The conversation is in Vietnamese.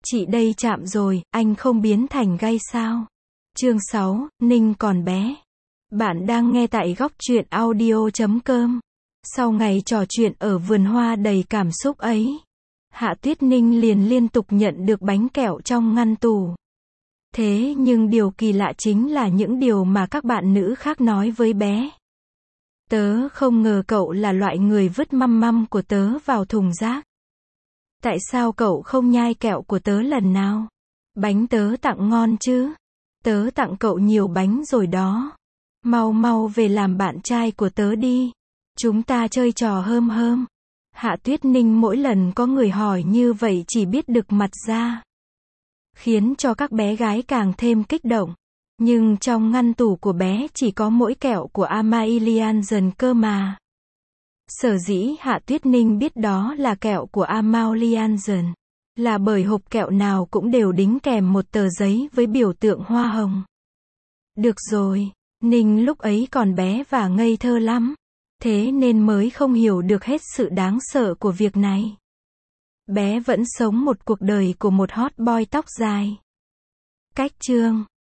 Chị đây chạm rồi, anh không biến thành gay sao? Chương 6, Ninh còn bé. Bạn đang nghe tại góc truyện audio.com. Sau ngày trò chuyện ở vườn hoa đầy cảm xúc ấy, Hạ Tuyết Ninh liền liên tục nhận được bánh kẹo trong ngăn tủ. Thế nhưng điều kỳ lạ chính là những điều mà các bạn nữ khác nói với bé. Tớ không ngờ cậu là loại người vứt măm măm của tớ vào thùng rác. Tại sao cậu không nhai kẹo của tớ lần nào? Bánh tớ tặng ngon chứ? Tớ tặng cậu nhiều bánh rồi đó. Mau mau về làm bạn trai của tớ đi. Chúng ta chơi trò hơm hơm. Hạ Tuyết Ninh mỗi lần có người hỏi như vậy chỉ biết đực mặt ra, khiến cho các bé gái càng thêm kích động. Nhưng trong ngăn tủ của bé chỉ có mỗi kẹo của Amálie cơ mà. Sở dĩ Hạ Tuyết Ninh biết đó là kẹo của Amálie là bởi hộp kẹo nào cũng đều đính kèm một tờ giấy với biểu tượng hoa hồng. Được rồi, Ninh lúc ấy còn bé và ngây thơ lắm, thế nên mới không hiểu được hết sự đáng sợ của việc này. Bé vẫn sống một cuộc đời của một hot boy tóc dài. Cách chương